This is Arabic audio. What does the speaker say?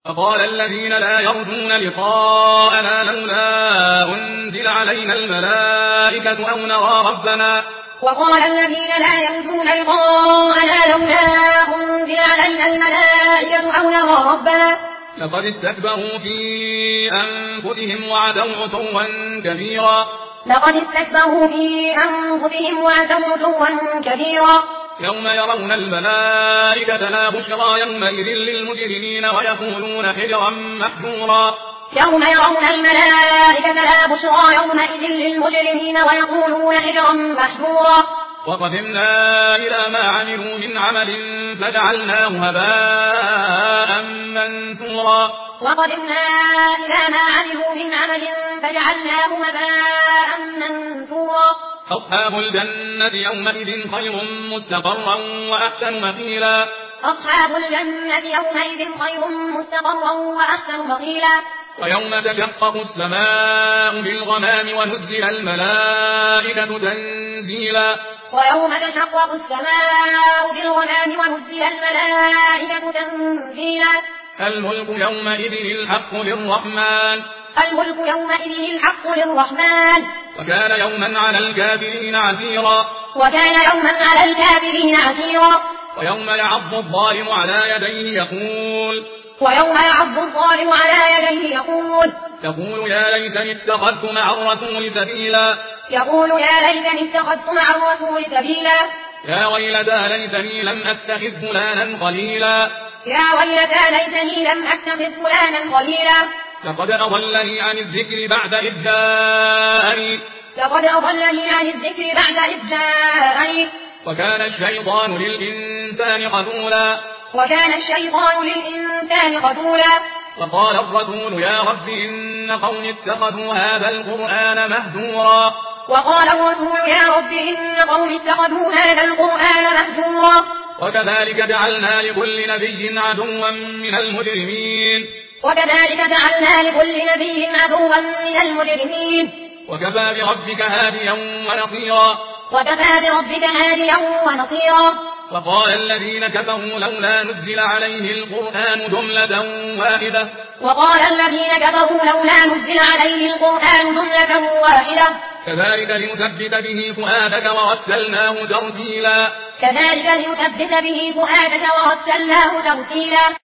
فقال الذين لا يرجون لقاءنا لولا أنزل علينا الملائكة أو نرى ربنا. وقال الذين لا يرجون لقاءنا لولا أنزل علينا الملائكة أو نرى ربنا. لقد استكبروا في أنفسهم وعتوا عتوا كبيرا. لقد استكبروا في أنفسهم وعتوا عتوا كبيرا. يوم يرون الملائكة لا بشرى يومئذ للمجرمين ويقولون حجرا محجورا. يوم يرون الملائكة لا بشرى يومئذ للمجرمين ويقولون حجرا محجورا. وقدمنا إلى ما عملوا من عمل فجعلناه هباء منثورا. وقدمنا إلى ما عملوا من عمل فجعلناه هباء منثورا. أصحاب الجنة يومئذ خير مستقرا وأحسن مقيلا. أصحاب الجنة يومئذ خير مستقرا وأحسن مقيلا. ويوم تشقق السماء بالغمام ونزل الملائكة تنزيلا. ويوم تشقق السماء بالغمام ونزل الملائكة تنزيلا. الملك يومئذ الحق للرحمن. الملك يومئذ الحق للرحمن. وكان يوما على الكافرين عسيرا. وكان يوما على الكافرين عسيرا. ويوم يعض الظالم على يديه يقول. ويوم يعض الظالم على يديه يقول يا ليتني اتخذت مع الرسول سبيلا. يقول يا ليتني اتخذت مع الرسول سبيلا. يا ويلتى ليتني لم أتخذ فلانا خليلا. يا ويلتى ليتني لم أتخذ فلانا خليلا. لقد أضلني عن الذكر بعد إذ جاءني. لقد أضلني عن الذكر بعد إذ جاءني. وكان الشيطان للإنسان خذولا. وكان الشيطان للإنسان خذولا. وقال الرسول يا رب إن قوم اتخذوا هذا القرآن مهجورا. وقال الرسول يا رب إن قوم اتخذوا هذا القرآن مهجورا. وكذلك جعلنا لكل نبي عدوا من المجرمين. وكذلك جعلنا لكل نبي عدوا من المجرمين. وكفى بربك هاديا ونصيرا. وكفى بربك هاديا ونصيرا. وقال الذين كفروا لولا نزل عليه القرآن جملة واحدة. وقال الذين كفروا لولا نزل عليه القرآن جملة واحدة. كذلك لنثبت به فؤادك ورتلناه ترتيلا. كذلك لنثبت به فؤادك ورتلناه ترتيلا.